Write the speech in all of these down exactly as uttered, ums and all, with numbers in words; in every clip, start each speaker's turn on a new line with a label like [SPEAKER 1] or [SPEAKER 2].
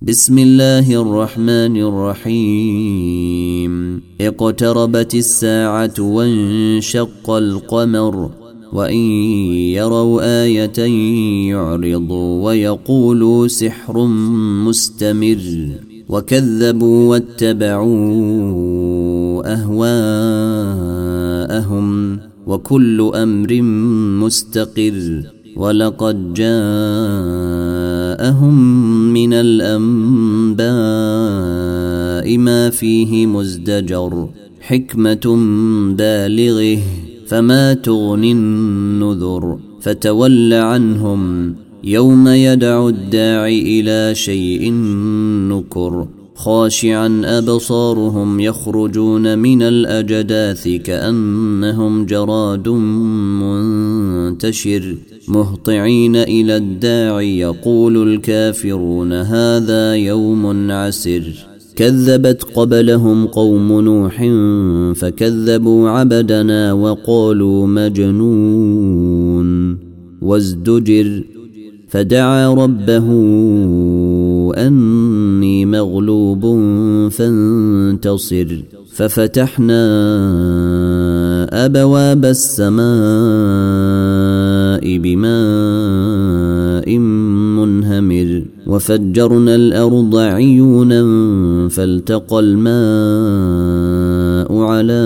[SPEAKER 1] بسم الله الرحمن الرحيم اقتربت الساعة وانشق القمر وإن يروا آية يعرضوا ويقولوا سحر مستمر وكذبوا واتبعوا أهواءهم وكل أمر مستقر ولقد جاءهم من الأنباء ما فيه مزدجر حكمة بالغه فما تغني النذر فتول عنهم يوم يدعو الداعي إلى شيء نكر خاشعا أبصارهم يخرجون من الأجداث كأنهم جراد منتشر مهطعين إلى الداعي يقول الكافرون هذا يوم عسر كذبت قبلهم قوم نوح فكذبوا عبدنا وقالوا مجنون وازدجر فدعا ربه أني مغلوب فانتصر ففتحنا أبواب السماء بماء منهمر وفجرنا الأرض عيونا فالتقى الماء على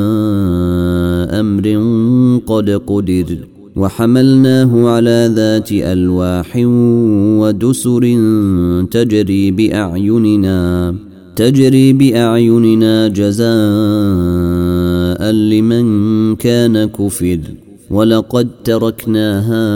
[SPEAKER 1] أمر قد قدر وحملناه على ذات ألواح ودسر تجري بأعيننا تجري بأعيننا جزاء لمن كان كفر ولقد تركناها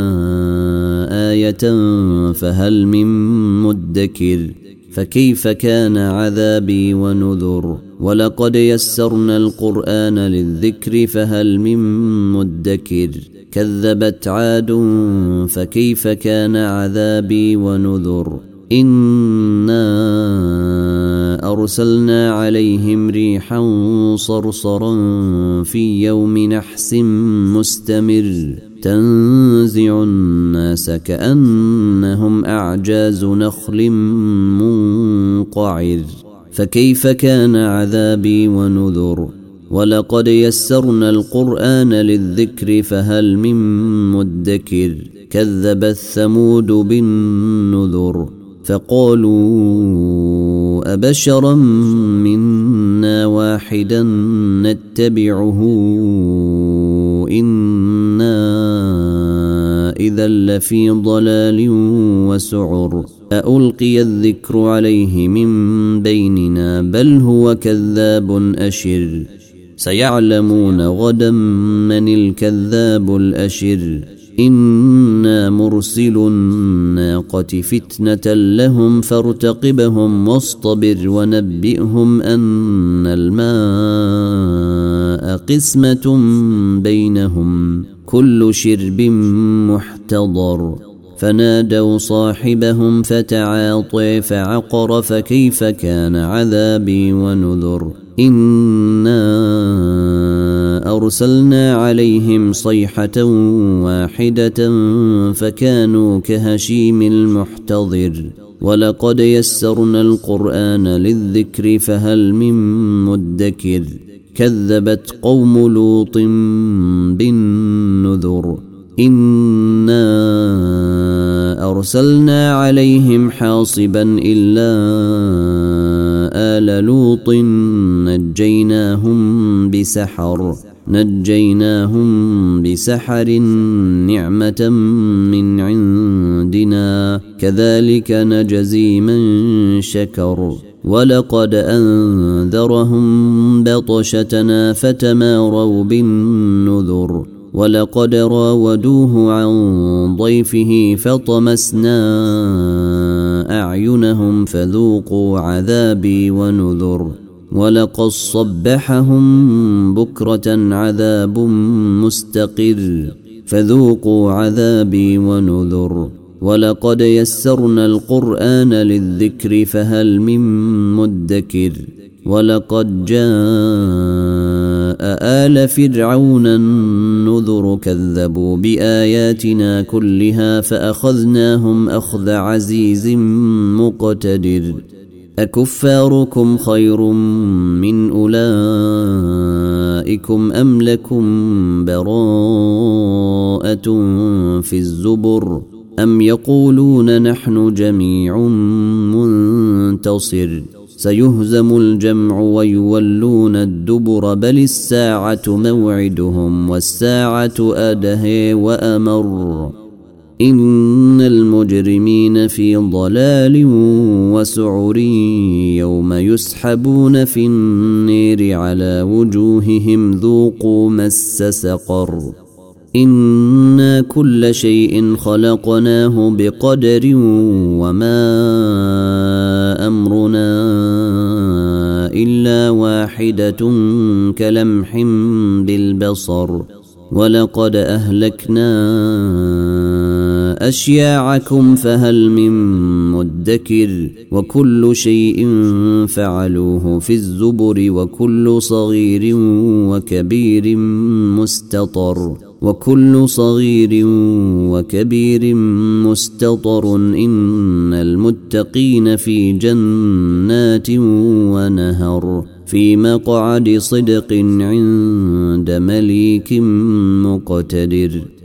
[SPEAKER 1] آية فهل من مدكر فكيف كان عذابي ونذر ولقد يسرنا القرآن للذكر فهل من مدكر كذبت عاد فكيف كان عذابي ونذر إنا أرسلنا عليهم ريحا صرصرا في يوم نحس مستمر تنزع الناس كأنهم أعجاز نخل منقعر فكيف كان عذابي ونذر ولقد يسرنا القرآن للذكر فهل من مدكر كذبت ثمود بالنذر فقالوا أبشرا منا واحدا نتبعه إنا إذا لفي ضلال وسعر ألقي الذكر عليه من بيننا بل هو كذاب أشر سيعلمون غدا من الكذاب الأشر إنا مرسل الناقة فتنة لهم فارتقبهم واصطبر ونبئهم أن الماء قسمة بينهم كل شرب محتضر فنادوا صاحبهم فتعاطي فعقر فكيف كان عذابي ونذر إنا أرسلنا عليهم صيحة واحدة فكانوا كهشيم المحتضر ولقد يسرنا القرآن للذكر فهل من مدكر كذبت قوم لوط بالنذر إنا أرسلنا عليهم حاصبا إلا آل لوط نجيناهم بسحر نجيناهم بسحر نعمة من عندنا كذلك نجزي من شكر ولقد أنذرهم بطشتنا فتماروا بالنذر ولقد راودوه عن ضيفه فطمسنا أعينهم فذوقوا عذابي ونذر ولقد صبحهم بكرة عذاب مستقر فذوقوا عذابي ونذر ولقد يسرنا القرآن للذكر فهل من مدكر ولقد جاء آل فرعون النذر كذبوا بآياتنا كلها فأخذناهم أخذ عزيز مقتدر أكفاركم خير من أولئكم أم لكم براءة في الزبر أم يقولون نحن جميع منتصر سيهزم الجمع ويولون الدبر بل الساعة موعدهم والساعة أدهى وأمر إن المجرمين في ضلال وسعر يوم يسحبون في النير على وجوههم ذوقوا مس سقر إنا كل شيء خلقناه بقدر وما أمرنا إلا واحدة كلمح بالبصر ولقد أهلكنا أشياعكم فهل من مدكر وكل شيء فعلوه في الزبر وكل صغير وكبير مستطر وكل صغير وكبير مستطر إن المتقين في جنات ونهر في مقعد صدق عند مليك مقتدر.